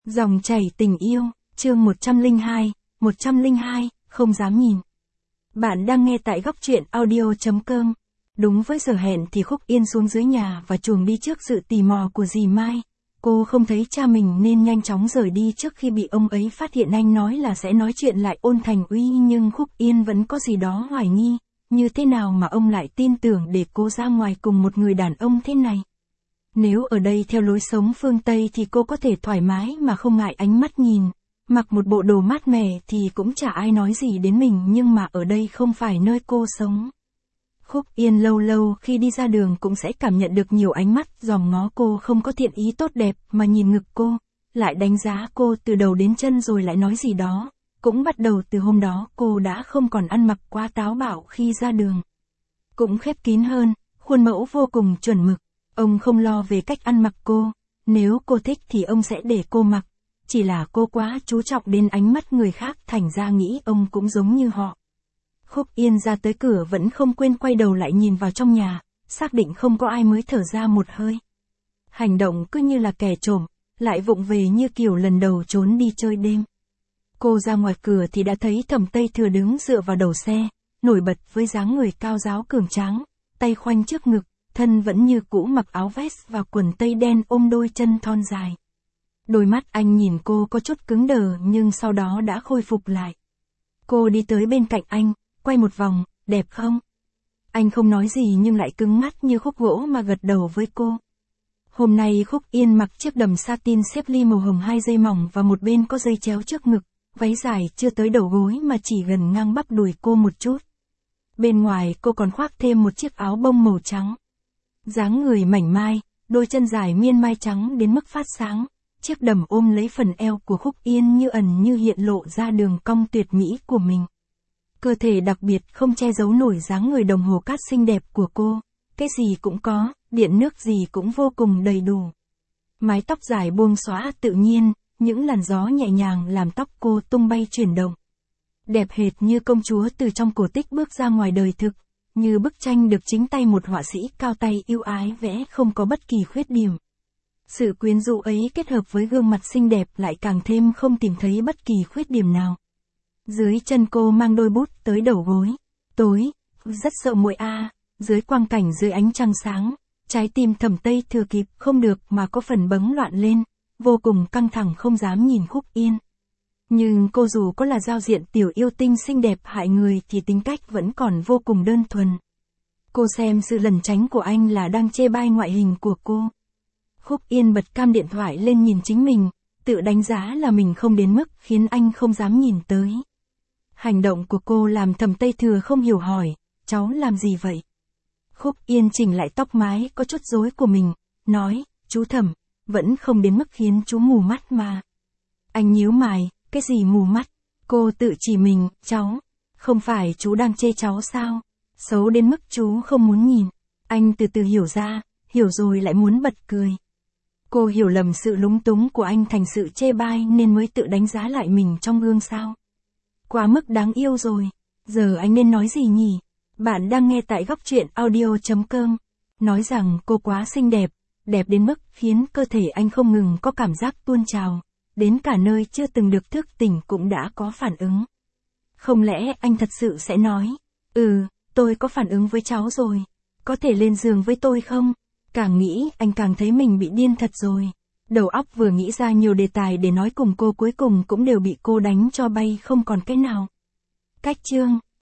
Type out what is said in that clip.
Dòng chảy tình yêu, chương 102, không dám nhìn. Bạn đang nghe tại góc truyện audio.com. Đúng với giờ hẹn thì Khúc Yên xuống dưới nhà và chuồng đi trước sự tò mò của dì Mai. Cô không thấy cha mình nên nhanh chóng rời đi trước khi bị ông ấy phát hiện anh nói là sẽ nói chuyện lại Ôn Thành Uy, nhưng Khúc Yên vẫn có gì đó hoài nghi, như thế nào mà ông lại tin tưởng để cô ra ngoài cùng một người đàn ông thế này. Nếu ở đây theo lối sống phương Tây thì cô có thể thoải mái mà không ngại ánh mắt nhìn, mặc một bộ đồ mát mẻ thì cũng chả ai nói gì đến mình, nhưng mà ở đây không phải nơi cô sống. Khúc Yên lâu lâu khi đi ra đường cũng sẽ cảm nhận được nhiều ánh mắt dòm ngó cô không có thiện ý tốt đẹp mà nhìn ngực cô, lại đánh giá cô từ đầu đến chân rồi lại nói gì đó. Cũng bắt đầu từ hôm đó cô đã không còn ăn mặc quá táo bạo khi ra đường. Cũng khép kín hơn, khuôn mẫu vô cùng chuẩn mực. Ông không lo về cách ăn mặc cô, nếu cô thích thì ông sẽ để cô mặc, chỉ là cô quá chú trọng đến ánh mắt người khác thành ra nghĩ ông cũng giống như họ. Khúc Yên ra tới cửa vẫn không quên quay đầu lại nhìn vào trong nhà, xác định không có ai mới thở ra một hơi. Hành động cứ như là kẻ trộm, lại vụng về như kiểu lần đầu trốn đi chơi đêm. Cô ra ngoài cửa thì đã thấy Thẩm Tây Thừa đứng dựa vào đầu xe, nổi bật với dáng người cao ráo cường tráng, tay khoanh trước ngực. Thân vẫn như cũ mặc áo vest và quần tây đen ôm đôi chân thon dài. Đôi mắt anh nhìn cô có chút cứng đờ nhưng sau đó đã khôi phục lại. Cô đi tới bên cạnh anh, quay một vòng, đẹp không? Anh không nói gì nhưng lại cứng mắt như khúc gỗ mà gật đầu với cô. Hôm nay Khúc Yên mặc chiếc đầm satin xếp ly màu hồng 2 dây mỏng và một bên có dây chéo trước ngực, váy dài chưa tới đầu gối mà chỉ gần ngang bắp đùi cô một chút. Bên ngoài cô còn khoác thêm một chiếc áo bông màu trắng. Dáng người mảnh mai, đôi chân dài miên mai trắng đến mức phát sáng, chiếc đầm ôm lấy phần eo của Khúc Yên như ẩn như hiện lộ ra đường cong tuyệt mỹ của mình. Cơ thể đặc biệt không che giấu nổi dáng người đồng hồ cát xinh đẹp của cô, cái gì cũng có, điện nước gì cũng vô cùng đầy đủ. Mái tóc dài buông xõa tự nhiên, những làn gió nhẹ nhàng làm tóc cô tung bay chuyển động. Đẹp hệt như công chúa từ trong cổ tích bước ra ngoài đời thực. Như bức tranh được chính tay một họa sĩ cao tay yêu ái vẽ không có bất kỳ khuyết điểm. Sự quyến rũ ấy kết hợp với gương mặt xinh đẹp lại càng thêm không tìm thấy bất kỳ khuyết điểm nào. Dưới chân cô mang đôi bút tới đầu gối. Tối, rất sợ muội dưới quang cảnh dưới ánh trăng sáng, trái tim Thẩm Tây Thừa kịp không được mà có phần bấn loạn lên, vô cùng căng thẳng không dám nhìn Khúc Yên. Nhưng cô dù có là giao diện tiểu yêu tinh xinh đẹp hại người thì tính cách vẫn còn vô cùng đơn thuần. Cô xem sự lẩn tránh của anh là đang chê bai ngoại hình của cô. Khúc Yên bật cam điện thoại lên nhìn chính mình, tự đánh giá là mình không đến mức khiến anh không dám nhìn tới. Hành động của cô làm Thẩm Tây Thừa không hiểu hỏi, cháu làm gì vậy? Khúc Yên chỉnh lại tóc mái có chút rối của mình, nói, chú Thẩm, vẫn không đến mức khiến chú mù mắt mà. Anh nhíu mày. Cái gì mù mắt? Cô tự chỉ mình, cháu. Không phải chú đang chê cháu sao? Xấu đến mức chú không muốn nhìn. Anh từ từ hiểu ra, hiểu rồi lại muốn bật cười. Cô hiểu lầm sự lúng túng của anh thành sự chê bai nên mới tự đánh giá lại mình trong gương sao. Quá mức đáng yêu rồi. Giờ anh nên nói gì nhỉ? Bạn đang nghe tại góc truyện audio.com. Nói rằng cô quá xinh đẹp, đẹp đến mức khiến cơ thể anh không ngừng có cảm giác tuôn trào. Đến cả nơi chưa từng được thức tỉnh cũng đã có phản ứng. Không lẽ anh thật sự sẽ nói, tôi có phản ứng với cháu rồi, có thể lên giường với tôi không? Càng nghĩ anh càng thấy mình bị điên thật rồi. Đầu óc vừa nghĩ ra nhiều đề tài để nói cùng cô cuối cùng cũng đều bị cô đánh cho bay không còn cái nào. Cách chương